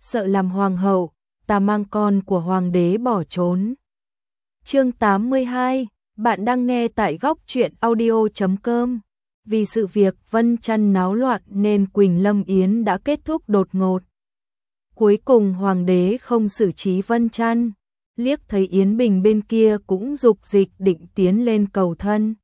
sợ làm hoàng hậu, ta mang con của hoàng đế bỏ trốn. Chương 82, bạn đang nghe tại góc truyện audio.com. Vì sự việc Vân Chăn náo loạn nên Quỳnh Lâm Yến đã kết thúc đột ngột. Cuối cùng hoàng đế không xử trí Vân Chăn, liếc thấy Yến Bình bên kia cũng dục dịch định tiến lên cầu thân.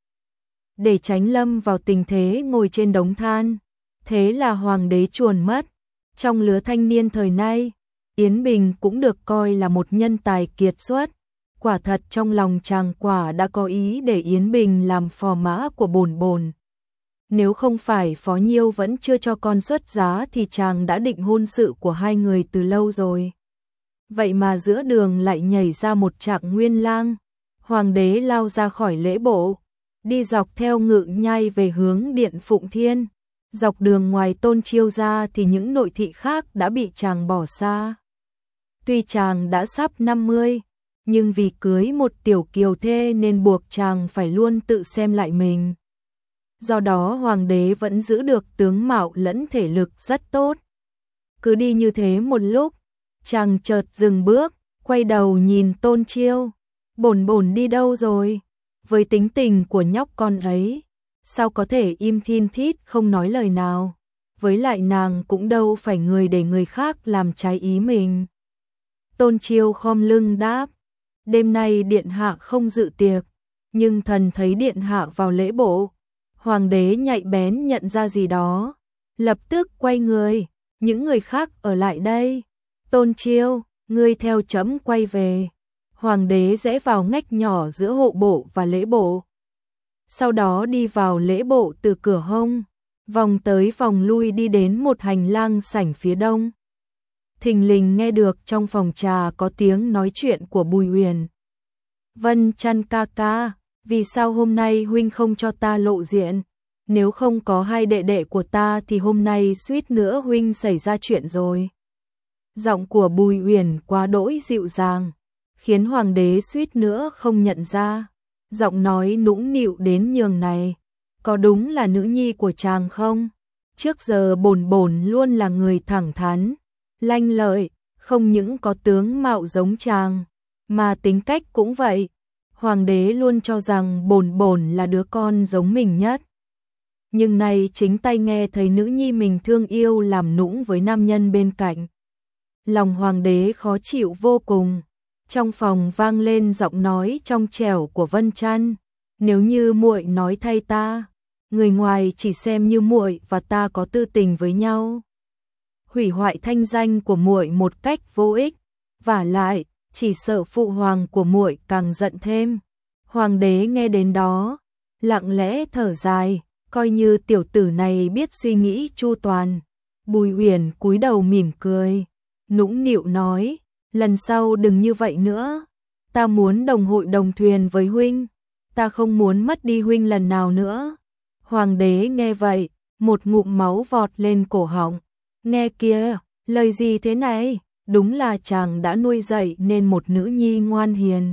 Để tránh lâm vào tình thế ngồi trên đống than, thế là hoàng đế chuồn mất. Trong lứa thanh niên thời nay, Yến Bình cũng được coi là một nhân tài kiệt xuất. Quả thật trong lòng chàng quả đã có ý để Yến Bình làm phò mã của bổn bổn. Nếu không phải Phó Nhiêu vẫn chưa cho con xuất giá thì chàng đã định hôn sự của hai người từ lâu rồi. Vậy mà giữa đường lại nhảy ra một Trạng Nguyên Lang. Hoàng đế lao ra khỏi lễ bộ, đi dọc theo Ngự Nhai về hướng Điện Phụng Thiên. Dọc đường ngoài Tôn Chiêu ra thì những nội thị khác đã bị chàng bỏ xa. Tuy chàng đã sắp 50, nhưng vì cưới một tiểu kiều thê nên buộc chàng phải luôn tự xem lại mình. Do đó hoàng đế vẫn giữ được tướng mạo lẫn thể lực rất tốt. Cứ đi như thế một lúc, chàng chợt dừng bước, quay đầu nhìn Tôn Chiêu. Bổn bổn đi đâu rồi? Với tính tình của nhóc con ấy, sao có thể im thin thít không nói lời nào? Với lại nàng cũng đâu phải người để người khác làm trái ý mình. Tôn Chiêu khom lưng đáp, đêm nay điện hạ không dự tiệc, nhưng thần thấy điện hạ vào lễ bộ. Hoàng đế nhạy bén nhận ra gì đó, lập tức quay người, những người khác ở lại đây. Tôn Chiêu, ngươi theo chấm quay về. Hoàng đế rẽ vào ngách nhỏ giữa hộ bộ và lễ bộ. Sau đó đi vào lễ bộ từ cửa hông, vòng tới vòng lui đi đến một hành lang sảnh phía đông. Thình lình nghe được trong phòng trà có tiếng nói chuyện của Bùi Uyển. Vân Chăn ca ca, vì sao hôm nay huynh không cho ta lộ diện? Nếu không có hai đệ đệ của ta thì hôm nay suýt nữa huynh xảy ra chuyện rồi. Giọng của Bùi Uyển quá đỗi dịu dàng, khiến hoàng đế suýt nữa không nhận ra. Giọng nói nũng nịu đến nhường này, có đúng là nữ nhi của chàng không? Trước giờ bổn bổn luôn là người thẳng thắn, lanh lợi, không những có tướng mạo giống chàng, mà tính cách cũng vậy. Hoàng đế luôn cho rằng bổn bổn là đứa con giống mình nhất. Nhưng nay chính tay nghe thấy nữ nhi mình thương yêu làm nũng với nam nhân bên cạnh. Lòng hoàng đế khó chịu vô cùng. Trong phòng vang lên giọng nói trong trẻo của Vân Chăn, nếu như muội nói thay ta, người ngoài chỉ xem như muội và ta có tư tình với nhau, hủy hoại thanh danh của muội một cách vô ích, vả lại chỉ sợ phụ hoàng của muội càng giận thêm. Hoàng đế nghe đến đó, lặng lẽ thở dài, coi như tiểu tử này biết suy nghĩ chu toàn. Bùi Uyển cúi đầu mỉm cười, nũng nịu nói, lần sau đừng như vậy nữa, ta muốn đồng hội đồng thuyền với huynh, ta không muốn mất đi huynh lần nào nữa. Hoàng đế nghe vậy, một ngụm máu vọt lên cổ họng, nghe kìa, lời gì thế này, đúng là chàng đã nuôi dạy nên một nữ nhi ngoan hiền.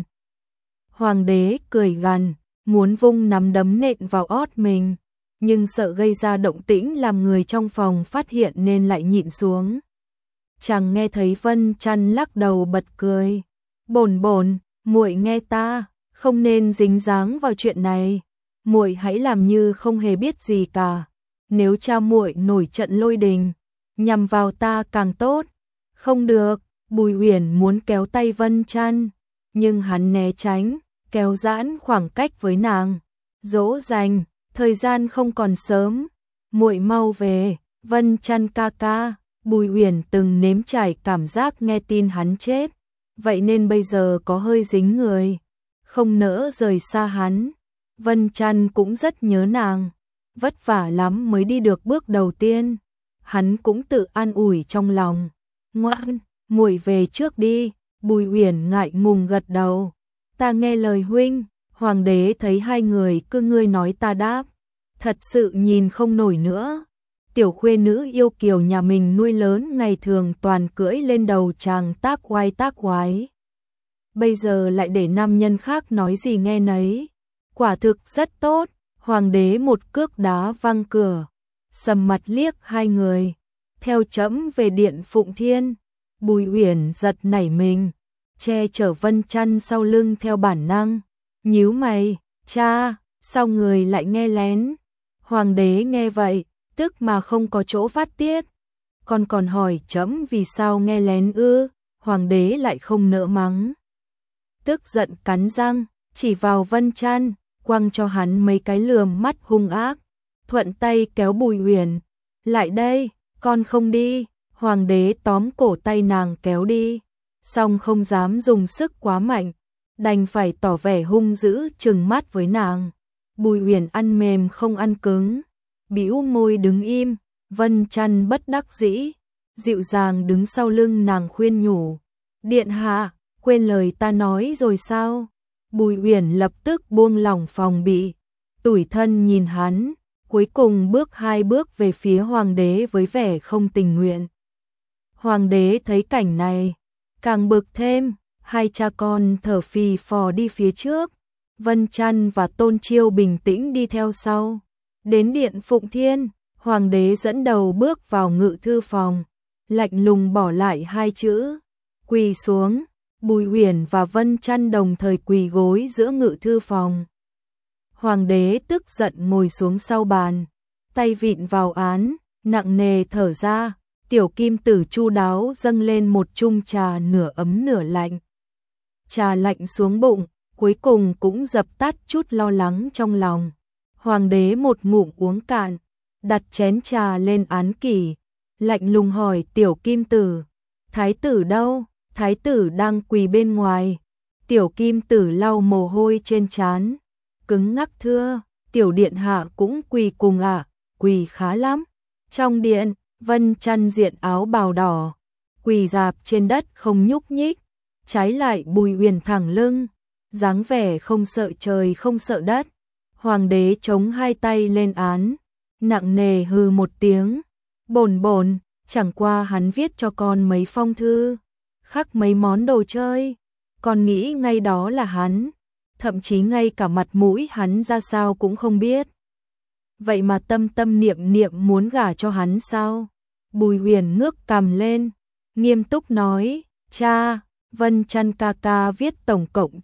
Hoàng đế cười gằn, muốn vung nắm đấm nện vào ót mình, nhưng sợ gây ra động tĩnh làm người trong phòng phát hiện nên lại nhịn xuống. Chàng nghe thấy Vân Chăn lắc đầu bật cười, bổn bổn, muội nghe ta, không nên dính dáng vào chuyện này, muội hãy làm như không hề biết gì cả. Nếu cha muội nổi trận lôi đình, nhằm vào ta càng tốt. Không được, Bùi Uyển muốn kéo tay Vân Chăn, nhưng hắn né tránh, kéo giãn khoảng cách với nàng, dỗ dành, thời gian không còn sớm, muội mau về, Vân Chăn ca ca. Bùi Uyển từng nếm trải cảm giác nghe tin hắn chết, vậy nên bây giờ có hơi dính người, không nỡ rời xa hắn. Vân Chăn cũng rất nhớ nàng, vất vả lắm mới đi được bước đầu tiên. Hắn cũng tự an ủi trong lòng, ngoan, muội về trước đi. Bùi Uyển ngại ngùng gật đầu, ta nghe lời huynh. Hoàng đế thấy hai người cứ ngươi nói ta đáp, thật sự nhìn không nổi nữa. Tiểu khuê nữ yêu kiều nhà mình nuôi lớn ngày thường toàn cưỡi lên đầu chàng tác oai, bây giờ lại để nam nhân khác nói gì nghe nấy, quả thực rất tốt. Hoàng đế một cước đá văng cửa, sầm mặt liếc hai người, theo trẫm về Điện Phụng Thiên. Bùi Uyển giật nảy mình, che chở Vân Chăn sau lưng theo bản năng, nhíu mày, cha, sao người lại nghe lén? Hoàng đế nghe vậy, tức mà không có chỗ phát tiết, con còn hỏi trẫm vì sao nghe lén ư? Hoàng đế lại không nỡ mắng, tức giận cắn răng, chỉ vào Vân Chăn, quăng cho hắn mấy cái lườm mắt hung ác, thuận tay kéo Bùi Uyển, lại đây, con không đi. Hoàng đế tóm cổ tay nàng kéo đi, song không dám dùng sức quá mạnh, đành phải tỏ vẻ hung dữ trừng mắt với nàng. Bùi Uyển ăn mềm không ăn cứng, bĩu môi đứng im. Vân Chăn bất đắc dĩ, dịu dàng đứng sau lưng nàng khuyên nhủ, điện hạ, quên lời ta nói rồi sao? Bùi Uyển lập tức buông lỏng phòng bị, tủi thân nhìn hắn, cuối cùng bước 2 bước về phía hoàng đế với vẻ không tình nguyện. Hoàng đế thấy cảnh này, càng bực thêm, hai cha con thở phì phò đi phía trước, Vân Chăn và Tôn Chiêu bình tĩnh đi theo sau. Đến điện Phụng Thiên, hoàng đế dẫn đầu bước vào ngự thư phòng, lạnh lùng bỏ lại 2 chữ, quỳ xuống. Bùi Uyển và Vân Chăn đồng thời quỳ gối giữa ngự thư phòng. Hoàng đế tức giận ngồi xuống sau bàn, tay vịn vào án, nặng nề thở ra. Tiểu Kim Tử chu đáo dâng lên một chung trà nửa ấm nửa lạnh. Trà lạnh xuống bụng, cuối cùng cũng dập tắt chút lo lắng trong lòng. Hoàng đế một ngụm uống cạn, đặt chén trà lên án kỷ, lạnh lùng hỏi Tiểu Kim Tử, thái tử đâu? Thái tử đang quỳ bên ngoài. Tiểu Kim Tử lau mồ hôi trên trán, cứng ngắc thưa, tiểu điện hạ cũng quỳ cùng ạ, quỳ khá lắm. Trong điện, Vân Chăn diện áo bào đỏ, quỳ rạp trên đất không nhúc nhích, trái lại Bùi Uyển thẳng lưng, dáng vẻ không sợ trời không sợ đất. Hoàng đế chống 2 tay lên án, nặng nề hừ một tiếng, bồn bồn, chẳng qua hắn viết cho con mấy phong thư, khắc mấy món đồ chơi, con nghĩ ngay đó là hắn, thậm chí ngay cả mặt mũi hắn ra sao cũng không biết. Vậy mà tâm tâm niệm niệm muốn gả cho hắn sao? Bùi Uyển ngước cằm lên, nghiêm túc nói, cha, Vân Chăn ca ca viết tổng cộng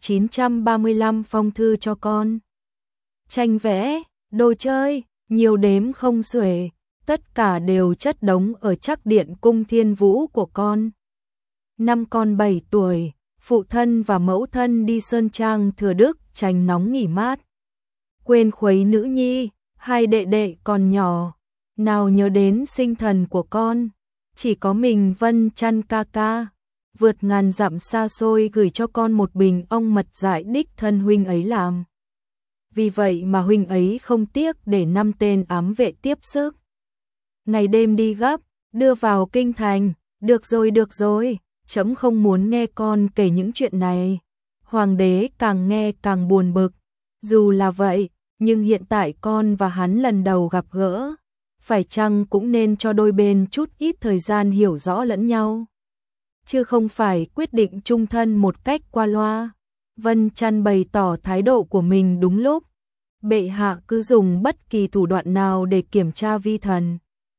935 phong thư cho con. Tranh vẽ, đồ chơi, nhiều đếm không xuể, tất cả đều chất đống ở trắc điện cung Thiên Vũ của con. Năm con 7 tuổi, phụ thân và mẫu thân đi Sơn Trang Thừa Đức tránh nóng nghỉ mát. Quên khuấy nữ nhi, 2 đệ đệ còn nhỏ, nào nhớ đến sinh thần của con, chỉ có mình Vân Chăn ca ca, vượt ngàn dặm xa xôi gửi cho con một bình ong mật dại đích thân huynh ấy làm. Vì vậy mà huynh ấy không tiếc để 5 tên ám vệ tiếp sức. Ngày đêm đi gấp, đưa vào kinh thành, được rồi, trẫm không muốn nghe con kể những chuyện này. Hoàng đế càng nghe càng buồn bực, dù là vậy, nhưng hiện tại con và hắn lần đầu gặp gỡ, phải chăng cũng nên cho đôi bên chút ít thời gian hiểu rõ lẫn nhau, chứ không phải quyết định chung thân một cách qua loa. Vân Chăn bày tỏ thái độ của mình đúng lúc, bệ hạ cứ dùng bất kỳ thủ đoạn nào để kiểm tra vi thần.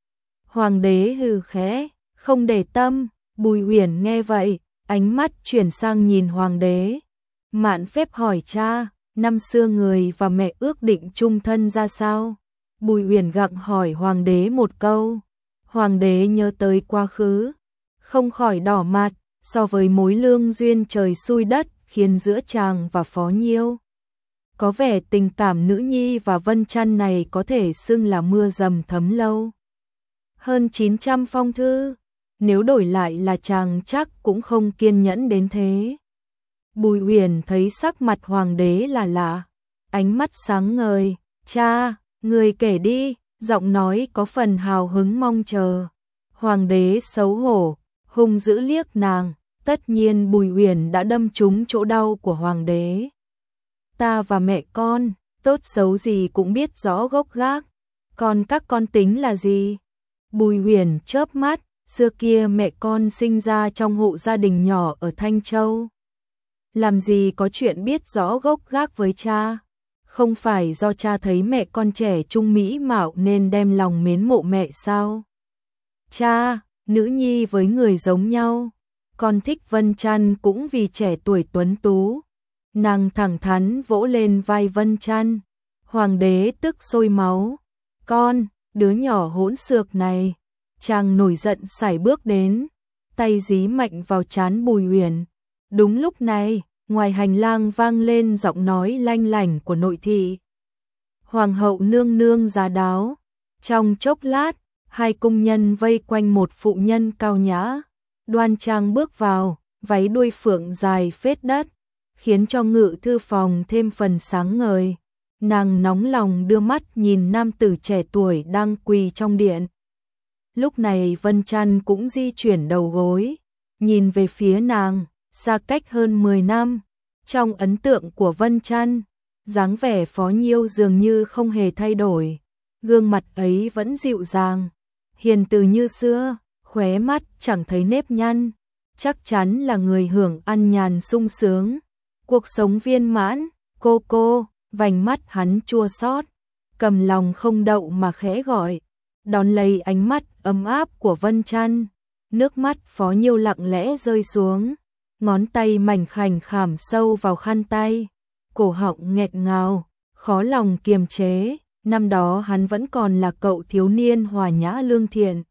Hoàng đế hừ khẽ, không để tâm. Bùi Uyển nghe vậy, ánh mắt chuyển sang nhìn hoàng đế, mạn phép hỏi cha, năm xưa người và mẹ ước định chung thân ra sao? Bùi Uyển gặng hỏi hoàng đế một câu. Hoàng đế nhớ tới quá khứ, không khỏi đỏ mặt, so với mối lương duyên trời xui đất khiến giữa chàng và Phó Nhiêu, có vẻ tình cảm nữ nhi và Vân Chăn này có thể xưng là mưa dầm thấm lâu. Hơn 900 phong thư, nếu đổi lại là chàng chắc cũng không kiên nhẫn đến thế. Bùi Uyển thấy sắc mặt hoàng đế là lạ, ánh mắt sáng ngời, cha, người kể đi, giọng nói có phần hào hứng mong chờ. Hoàng đế xấu hổ, hung dữ liếc nàng, tất nhiên Bùi Uyển đã đâm trúng chỗ đau của hoàng đế. Ta và mẹ con, tốt xấu gì cũng biết rõ gốc gác, còn các con tính là gì? Bùi Uyển chớp mắt, xưa kia mẹ con sinh ra trong hộ gia đình nhỏ ở Thanh Châu. Làm gì có chuyện biết rõ gốc gác với cha, không phải do cha thấy mẹ con trẻ trung mỹ mạo nên đem lòng mến mộ mẹ sao? Cha, nữ nhi với người giống nhau, con thích Vân Chăn cũng vì trẻ tuổi tuấn tú. Nàng thẳng thắn vỗ lên vai Vân Chăn. Hoàng đế tức sôi máu. Con, đứa nhỏ hỗn xược này. Chàng nổi giận sải bước đến, tay dí mạnh vào trán Bùi Huyền. Đúng lúc này, ngoài hành lang vang lên giọng nói lanh lảnh của nội thị. Hoàng hậu nương nương giá đáo. Trong chốc lát, hai cung nhân vây quanh một phụ nhân cao nhã, đoan trang bước vào, váy đuôi phượng dài phết đất, khiến cho ngự thư phòng thêm phần sáng ngời. Nàng nóng lòng đưa mắt nhìn nam tử trẻ tuổi đang quỳ trong điện. Lúc này Vân Chăn cũng di chuyển đầu gối, nhìn về phía nàng, xa cách hơn 10 năm. Trong ấn tượng của Vân Chăn, dáng vẻ Phó Nhiêu dường như không hề thay đổi. Gương mặt ấy vẫn dịu dàng, hiền từ như xưa, khóe mắt chẳng thấy nếp nhăn. Chắc chắn là người hưởng ăn nhàn sung sướng, cuộc sống viên mãn. Cô, vành mắt hắn chua xót, cầm lòng không đậu mà khẽ gọi. Đón lấy ánh mắt ấm áp của Vân Chăn, nước mắt Phó Nhiêu lặng lẽ rơi xuống, ngón tay mảnh khảnh khảm sâu vào khăn tay, cổ họng nghẹt ngào, khó lòng kiềm chế. Năm đó hắn vẫn còn là cậu thiếu niên hòa nhã lương thiện,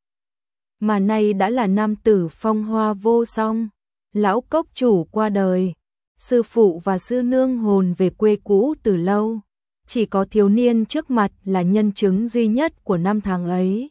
mà nay đã là nam tử phong hoa vô song. Lão cốc chủ qua đời, sư phụ và sư nương hồn về quê cũ từ lâu. Chỉ có thiếu niên trước mặt là nhân chứng duy nhất của năm tháng ấy.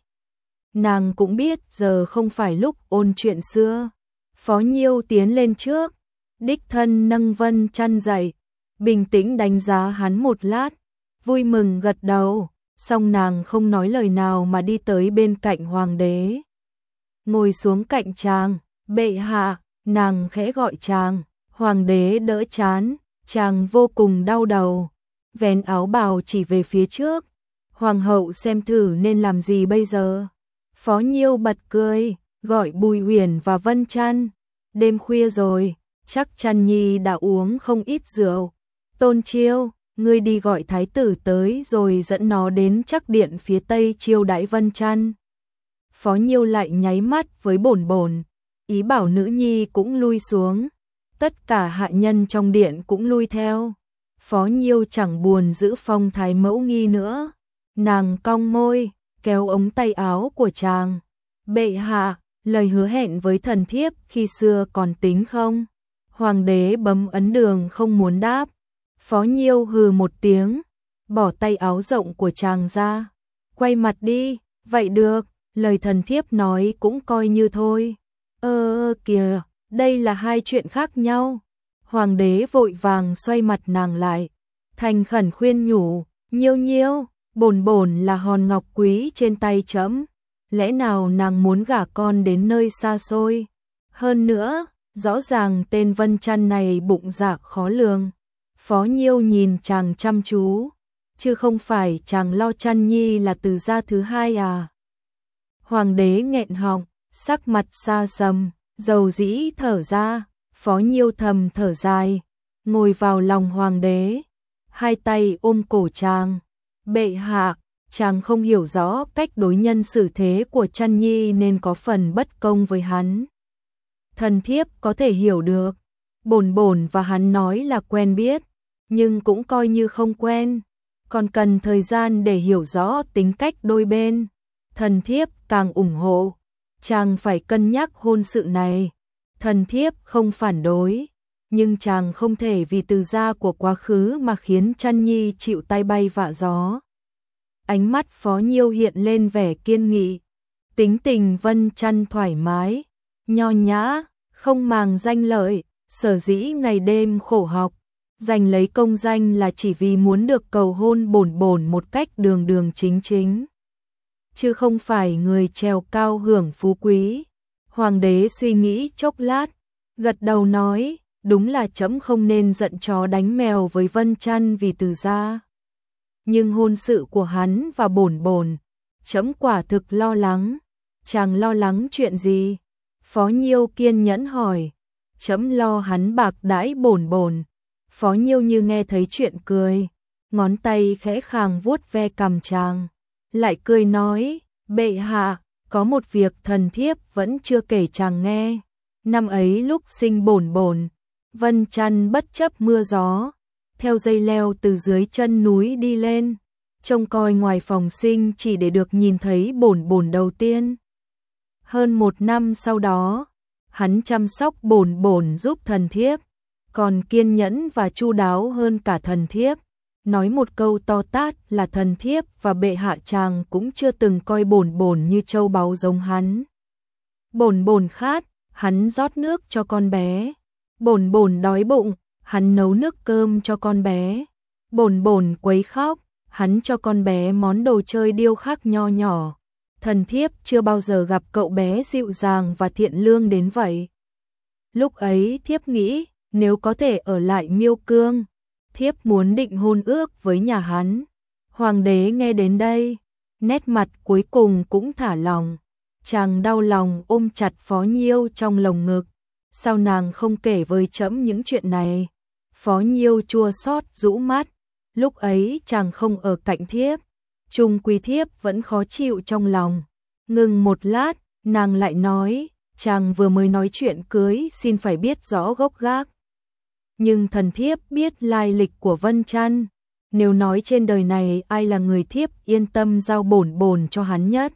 Nàng cũng biết giờ không phải lúc ôn chuyện xưa. Phó Nhiêu tiến lên trước, đích thân nâng Vân Chăn dậy, bình tĩnh đánh giá hắn một lát, vui mừng gật đầu, xong nàng không nói lời nào mà đi tới bên cạnh hoàng đế. Ngồi xuống cạnh chàng, bệ hạ, nàng khẽ gọi chàng. Hoàng đế đỡ chán, chàng vô cùng đau đầu, vén áo bào chỉ về phía trước. Hoàng hậu xem thử nên làm gì bây giờ. Phó Nhiêu bật cười, gọi Bùi Huyền và Vân Chăn. Đêm khuya rồi, chắc Chăn nhi đã uống không ít rượu. Tôn Chiêu, ngươi đi gọi thái tử tới rồi dẫn nó đến chắc điện phía tây chiêu đãi Vân Chăn. Phó Nhiêu lại nháy mắt với Bổn Bổn, ý bảo nữ nhi cũng lui xuống. Tất cả hạ nhân trong điện cũng lui theo. Phó Nhiêu chẳng buồn giữ phong thái mẫu nghi nữa. Nàng cong môi, kéo ống tay áo của chàng. Bệ hạ, lời hứa hẹn với thần thiếp khi xưa còn tính không? Hoàng đế bấm ấn đường không muốn đáp. Phó Nhiêu hừ một tiếng, bỏ tay áo rộng của chàng ra. Quay mặt đi, vậy được, lời thần thiếp nói cũng coi như thôi. Kìa, đây là hai chuyện khác nhau. Hoàng đế vội vàng xoay mặt nàng lại, thành khẩn khuyên nhủ. Nhiêu Nhiêu, Bổn Bổn là hòn ngọc quý trên tay trẫm, lẽ nào nàng muốn gả con đến nơi xa xôi? Hơn nữa, rõ ràng tên Vân Chăn này bụng dạ khó lường. Phó Nhiêu nhìn chàng chăm chú, chứ không phải chàng lo Chăn nhi là từ gia thứ hai à? Hoàng đế nghẹn họng, sắc mặt xa sầm, dầu dĩ thở ra. Phó Nhiêu thầm thở dài, ngồi vào lòng hoàng đế, hai tay ôm cổ chàng. Bệ hạ, chàng không hiểu rõ cách đối nhân xử thế của Chăn nhi nên có phần bất công với hắn. Thần thiếp có thể hiểu được, Bổn Bổn và hắn nói là quen biết, nhưng cũng coi như không quen, còn cần thời gian để hiểu rõ tính cách đôi bên. Thần thiếp càng ủng hộ, chàng phải cân nhắc hôn sự này. Thần thiếp không phản đối, nhưng chàng không thể vì từ gia của quá khứ mà khiến Chăn nhi chịu tai bay vạ gió. Ánh mắt Phó Nhiêu hiện lên vẻ kiên nghị, tính tình Vân Chăn thoải mái, nho nhã, không màng danh lợi, sở dĩ ngày đêm khổ học, giành lấy công danh là chỉ vì muốn được cầu hôn Bổn Bổn một cách đường đường chính chính, chứ không phải người trèo cao hưởng phú quý. Hoàng đế suy nghĩ chốc lát, gật đầu nói, đúng là trẫm không nên giận chó đánh mèo với Vân Chăn vì từ gia. Nhưng hôn sự của hắn và Bổn Bổn, trẫm quả thực lo lắng. Chàng lo lắng chuyện gì? Phó Nhiêu kiên nhẫn hỏi. Trẫm lo hắn bạc đãi Bổn Bổn. Phó Nhiêu như nghe thấy chuyện cười, ngón tay khẽ khàng vuốt ve cằm chàng, lại cười nói, bệ hạ, có một việc thần thiếp vẫn chưa kể chàng nghe. Năm ấy lúc sinh Bổn Bổn, Vân Chăn bất chấp mưa gió, theo dây leo từ dưới chân núi đi lên, trông coi ngoài phòng sinh chỉ để được nhìn thấy Bổn Bổn đầu tiên. Hơn 1 năm sau đó, hắn chăm sóc Bổn Bổn giúp thần thiếp, còn kiên nhẫn và chu đáo hơn cả thần thiếp. Nói một câu to tát là thần thiếp và bệ hạ chàng cũng chưa từng coi Bổn Bổn như châu báu giống hắn. Bổn Bổn khát, hắn rót nước cho con bé. Bổn Bổn đói bụng, hắn nấu nước cơm cho con bé. Bổn Bổn quấy khóc, hắn cho con bé món đồ chơi điêu khắc nho nhỏ. Thần thiếp chưa bao giờ gặp cậu bé dịu dàng và thiện lương đến vậy. Lúc ấy thiếp nghĩ, nếu có thể ở lại Miêu Cương, thiếp muốn định hôn ước với nhà hắn. Hoàng đế nghe đến đây, nét mặt cuối cùng cũng thả lòng. Chàng đau lòng ôm chặt Phó Nhiêu trong lồng ngực. Sao nàng không kể với trẫm những chuyện này? Phó Nhiêu chua xót rũ mắt. Lúc ấy chàng không ở cạnh thiếp, chung quy thiếp vẫn khó chịu trong lòng. Ngừng một lát, nàng lại nói, chàng vừa mới nói chuyện cưới xin phải biết rõ gốc gác. Nhưng thần thiếp biết lai lịch của Vân Chăn, nếu nói trên đời này ai là người thiếp yên tâm giao Bổn Bổn cho hắn nhất,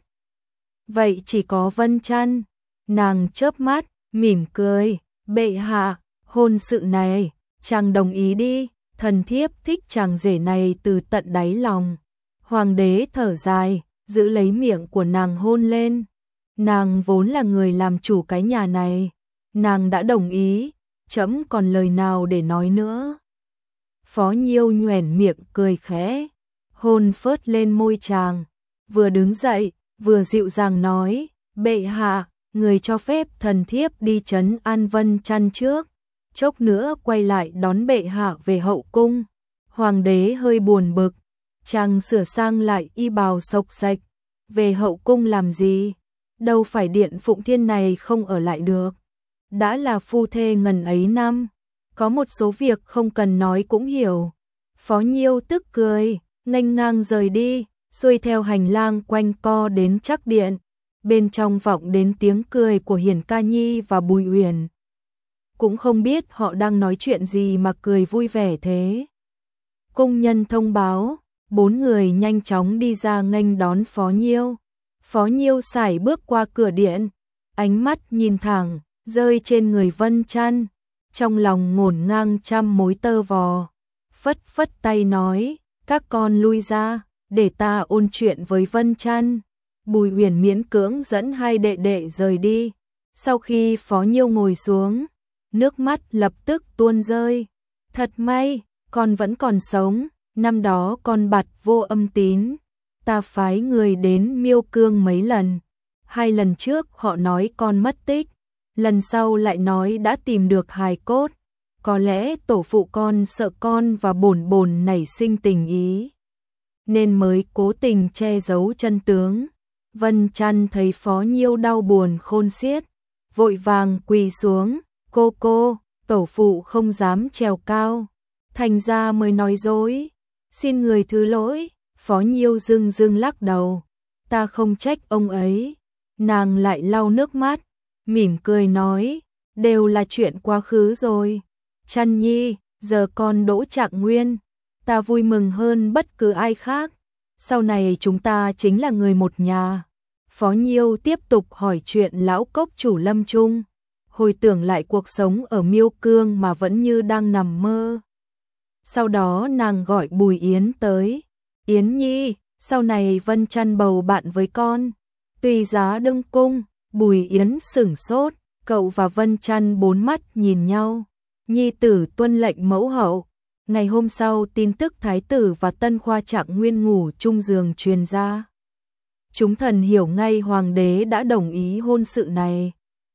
vậy chỉ có Vân Chăn. Nàng chớp mắt, mỉm cười, bệ hạ, hôn sự này, chàng đồng ý đi, thần thiếp thích chàng rể này từ tận đáy lòng. Hoàng đế thở dài, giữ lấy miệng của nàng hôn lên. Nàng vốn là người làm chủ cái nhà này, nàng đã đồng ý, trẫm còn lời nào để nói nữa. Phó Nhiêu nhoẻn miệng cười khẽ, hôn phớt lên môi chàng, vừa đứng dậy, vừa dịu dàng nói, bệ hạ, người cho phép thần thiếp đi trấn an Vân Chăn trước, chốc nữa quay lại đón bệ hạ về hậu cung. Hoàng đế hơi buồn bực, chàng sửa sang lại y bào xộc xạch, về hậu cung làm gì? Đâu phải điện Phụng Thiên này không ở lại được. Đã là phu thê ngần ấy năm, có một số việc không cần nói cũng hiểu. Phó Nhiêu tức cười, nghênh ngang rời đi, xuôi theo hành lang quanh co đến Trắc Điện. Bên trong vọng đến tiếng cười của Hiển Ca Nhi và Bùi Uyển. Cũng không biết họ đang nói chuyện gì mà cười vui vẻ thế. Cung nhân thông báo, 4 người nhanh chóng đi ra nghênh đón Phó Nhiêu. Phó Nhiêu sải bước qua cửa điện, ánh mắt nhìn thẳng, rơi trên người Vân Chăn, trong lòng ngổn ngang trăm mối tơ vò. Phất phất tay nói, các con lui ra, để ta ôn chuyện với Vân Chăn. Bùi Uyển miễn cưỡng dẫn hai đệ đệ rời đi. Sau khi Phó Nhiêu ngồi xuống, nước mắt lập tức tuôn rơi. Thật may, con vẫn còn sống, năm đó con bặt Vô Âm tín. Ta phái người đến Miêu Cương mấy lần. 2 lần trước họ nói con mất tích, lần sau lại nói đã tìm được hài cốt. Có lẽ tổ phụ con sợ con và Bổn Bổn nảy sinh tình ý, nên mới cố tình che giấu chân tướng. Vân Chăn thấy Phó Nhiêu đau buồn khôn xiết, vội vàng quỳ xuống, cô, tổ phụ không dám trèo cao, thành ra mới nói dối, xin người thứ lỗi. Phó Nhiêu dưng lắc đầu, ta không trách ông ấy. Nàng lại lau nước mắt, mỉm cười nói, đều là chuyện quá khứ rồi. Chăn nhi, giờ con đỗ Trạng Nguyên, ta vui mừng hơn bất cứ ai khác. Sau này chúng ta chính là người một nhà. Phó Nhiêu tiếp tục hỏi chuyện lão cốc chủ lâm chung, hồi tưởng lại cuộc sống ở Miêu Cương mà vẫn như đang nằm mơ. Sau đó nàng gọi Bùi Yến tới. Yến nhi, sau này Vân Chăn bầu bạn với con, tùy giá đương cung. Bùi Yến sửng sốt, cậu và Vân Chăn 4 mắt nhìn nhau. Nhi tử tuân lệnh mẫu hậu. Ngày hôm sau tin tức thái tử và tân khoa Trạng Nguyên ngủ chung giường truyền ra. Chúng thần hiểu ngay hoàng đế đã đồng ý hôn sự này.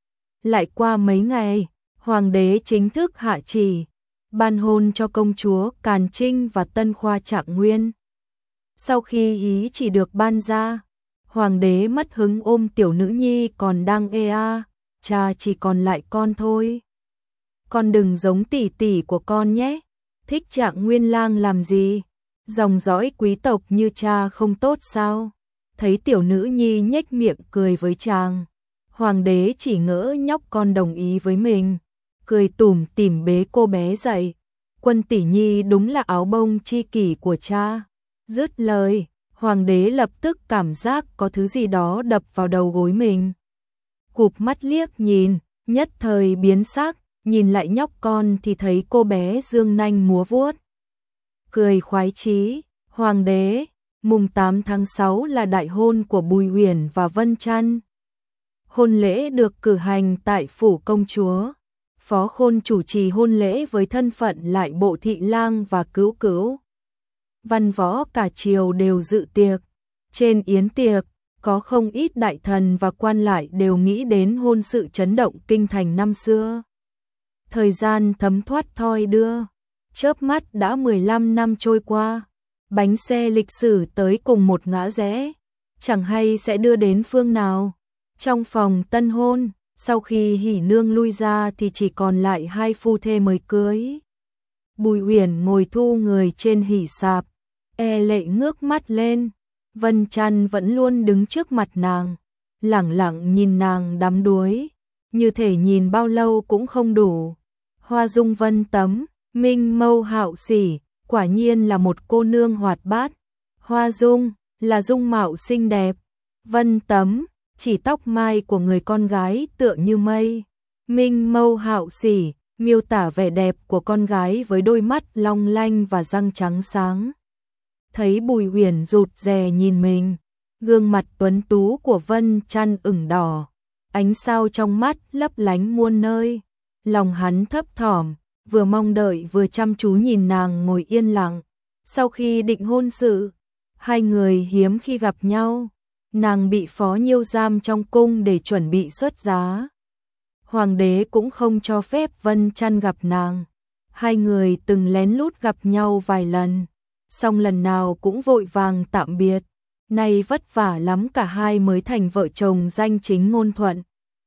Lại qua mấy ngày, hoàng đế chính thức hạ chỉ, ban hôn cho công chúa Càn Trinh và tân khoa Trạng Nguyên. Sau khi ý chỉ được ban ra, hoàng đế mất hứng ôm tiểu nữ nhi còn đang cha chỉ còn lại con thôi. Con đừng giống tỷ tỷ của con nhé, thích Trạng Nguyên lang làm gì, dòng dõi quý tộc như cha không tốt sao? Thấy tiểu nữ nhi nhếch miệng cười với chàng, Hoàng đế chỉ ngỡ nhóc con đồng ý với mình, cười tủm tỉm bế cô bé dậy. Quân tỷ nhi đúng là áo bông chi kỷ của cha. Dứt lời, hoàng đế lập tức cảm giác có thứ gì đó đập vào đầu gối mình. Cụp mắt liếc nhìn, nhất thời biến sắc, nhìn lại nhóc con thì thấy cô bé dương nanh múa vuốt. Cười khoái chí, hoàng đế, mùng 8 tháng 6 là đại hôn của Bùi Huyền và Vân Chăn. Hôn lễ được cử hành tại phủ công chúa. Phó Khôn chủ trì hôn lễ với thân phận lại bộ thị lang và cữu cữu. Văn võ cả triều đều dự tiệc. Trên yến tiệc, có không ít đại thần và quan lại đều nghĩ đến hôn sự chấn động kinh thành năm xưa. Thời gian thấm thoát thoi đưa, chớp mắt đã 15 năm trôi qua. Bánh xe lịch sử tới cùng một ngã rẽ, chẳng hay sẽ đưa đến phương nào. Trong phòng tân hôn, sau khi hỉ nương lui ra thì chỉ còn lại hai phu thê mới cưới. Bùi Huyền ngồi thu người trên hỉ sạp, lệ ngước mắt lên. Vân Chăn vẫn luôn đứng trước mặt nàng, lẳng lặng nhìn nàng đắm đuối, như thể nhìn bao lâu cũng không đủ. Hoa dung vân tấm, minh mâu hạo sỉ, quả nhiên là một cô nương hoạt bát. Hoa dung là dung mạo xinh đẹp, vân tấm chỉ tóc mai của người con gái tựa như mây. Minh mâu hạo sỉ miêu tả vẻ đẹp của con gái với đôi mắt long lanh và răng trắng sáng. Thấy Bùi Huyền rụt rè nhìn mình, gương mặt tuấn tú của Vân Chăn ửng đỏ, ánh sao trong mắt lấp lánh muôn nơi. Lòng hắn thấp thỏm, vừa mong đợi vừa chăm chú nhìn nàng ngồi yên lặng. Sau khi định hôn sự, hai người hiếm khi gặp nhau. Nàng bị phó nhiêu giam trong cung để chuẩn bị xuất giá. Hoàng đế cũng không cho phép Vân Chăn gặp nàng. Hai người từng lén lút gặp nhau vài lần, song lần nào cũng vội vàng tạm biệt. Nay vất vả lắm cả hai mới thành vợ chồng danh chính ngôn thuận.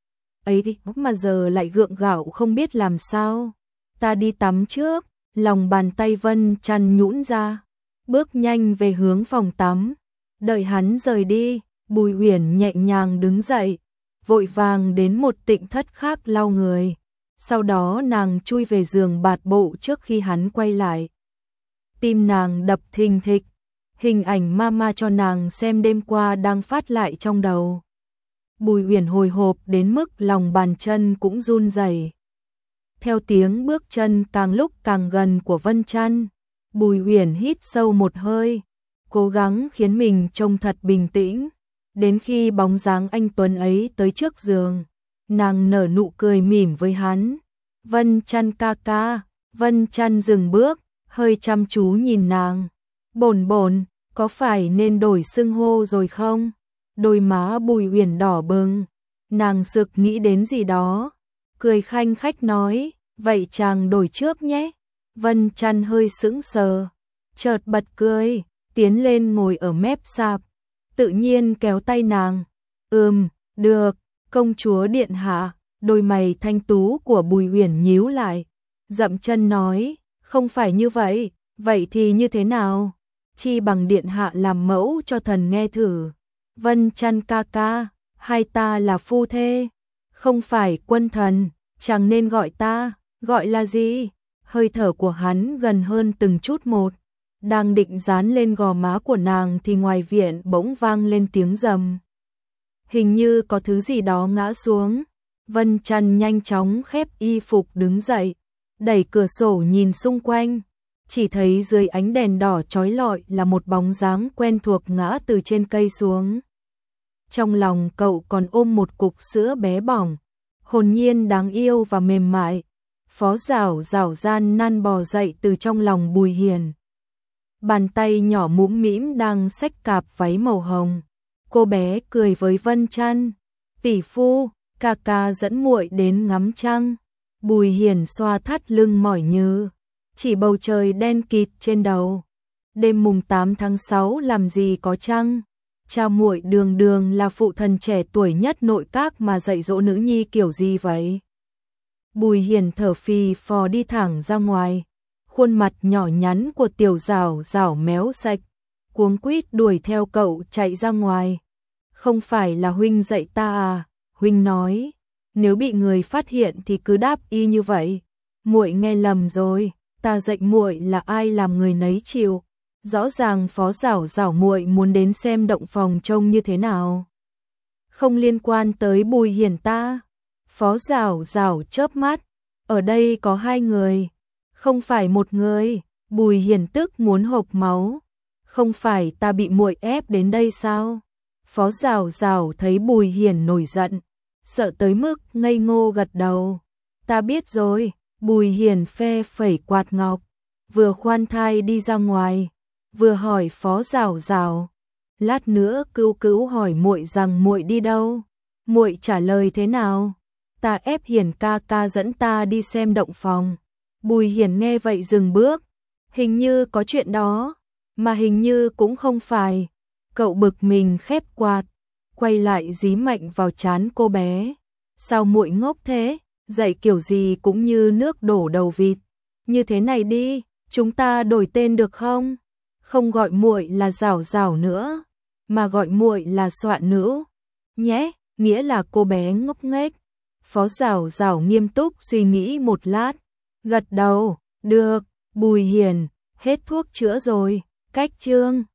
Ấy thì mà giờ lại gượng gạo không biết làm sao. Ta đi tắm trước. Lòng bàn tay Vân Chăn nhũn ra, bước nhanh về hướng phòng tắm. Đợi hắn rời đi, Bùi Huyền nhẹ nhàng đứng dậy, vội vàng đến một tịnh thất khác lau người. Sau đó nàng chui về giường bạt bộ trước khi hắn quay lại. Tim nàng đập thình thịch, hình ảnh mama cho nàng xem đêm qua đang phát lại trong đầu. Bùi Huyền hồi hộp đến mức lòng bàn chân cũng run rẩy. Theo tiếng bước chân càng lúc càng gần của Vân Chăn, Bùi Huyền hít sâu một hơi, cố gắng khiến mình trông thật bình tĩnh. Đến khi bóng dáng anh tuấn ấy tới trước giường, nàng nở nụ cười mỉm với hắn. Vân Chăn ca ca. Vân Chăn dừng bước, hơi chăm chú nhìn nàng. Bồn bồn, có phải nên đổi xưng hô rồi không? Đôi má Bùi Huyền đỏ bừng, nàng sực nghĩ đến gì đó, cười khanh khách nói, vậy chàng đổi trước nhé. Vân Chăn hơi sững sờ, chợt bật cười, tiến lên ngồi ở mép sạp, tự nhiên kéo tay nàng. Được, công chúa điện hạ. Đôi mày thanh tú của Bùi Huyền nhíu lại, dậm chân nói, không phải như vậy. Vậy thì như thế nào? Chi bằng điện hạ làm mẫu cho thần nghe thử. Vân Chăn ca ca, hai ta là phu thê, không phải quân thần, chẳng nên gọi ta. Gọi là gì? Hơi thở của hắn gần hơn từng chút một, đang định dán lên gò má của nàng thì ngoài viện bỗng vang lên tiếng rầm. Hình như có thứ gì đó ngã xuống. Vân Chăn nhanh chóng khép y phục đứng dậy, đẩy cửa sổ nhìn xung quanh, chỉ thấy dưới ánh đèn đỏ chói lọi là một bóng dáng quen thuộc ngã từ trên cây xuống. Trong lòng cậu còn ôm một cục sữa bé bỏng, hồn nhiên đáng yêu và mềm mại. Phó Giảo Giảo gian nan bò dậy từ trong lòng Bùi Hiền. Bàn tay nhỏ mũm mĩm đang xách cạp váy màu hồng. Cô bé cười với Vân Chăn, tỷ phu, ca ca dẫn muội đến ngắm trăng. Bùi Hiền xoa thắt lưng mỏi nhừ, chỉ bầu trời đen kịt trên đầu. Đêm mùng 8 tháng 6 làm gì có trăng. Cha muội đường đường là phụ thần trẻ tuổi nhất nội các mà dạy dỗ nữ nhi kiểu gì vậy? Bùi Hiền thở phì phò đi thẳng ra ngoài, khuôn mặt nhỏ nhắn của Tiểu Giảo Giảo méo sạch, cuống quýt đuổi theo cậu chạy ra ngoài. Không phải là huynh dạy ta à? huynh nói, nếu bị người phát hiện thì cứ đáp y như vậy. Muội nghe lầm rồi, ta dạy muội là ai làm người nấy chịu. Rõ ràng Phó Giảo Giảo muội muốn đến xem động phòng trông như thế nào. Không liên quan tới Bùi Hiền ta. Phó Giảo Giảo chớp mắt, ở đây có 2 người, không phải một người. Bùi Hiền tức muốn hộc máu. Không phải ta bị muội ép đến đây sao? Phó Giảo Giảo thấy Bùi Hiền nổi giận, sợ tới mức ngây ngô gật đầu. Ta biết rồi. Bùi Hiền phe phẩy quạt ngọc, vừa khoan thai đi ra ngoài, vừa hỏi Phó Giảo Giảo, lát nữa Cữu Cữu hỏi muội rằng muội đi đâu, muội trả lời thế nào? Ta ép Hiền ca ca dẫn ta đi xem động phòng. Bùi Hiền nghe vậy dừng bước, hình như có chuyện đó, mà hình như cũng không phải. Cậu bực mình khép quạt, quay lại dí mạnh vào trán cô bé. Sao muội ngốc thế? Dạy kiểu gì cũng như nước đổ đầu vịt. Như thế này đi, chúng ta đổi tên được không? Không gọi muội là Giảo Giảo nữa, mà gọi muội là Soạn Nữ nhé, nghĩa là cô bé ngốc nghếch. Phó Giảo Giảo nghiêm túc suy nghĩ một lát, gật đầu, được. Bùi Hiền, hết thuốc chữa rồi, cách chương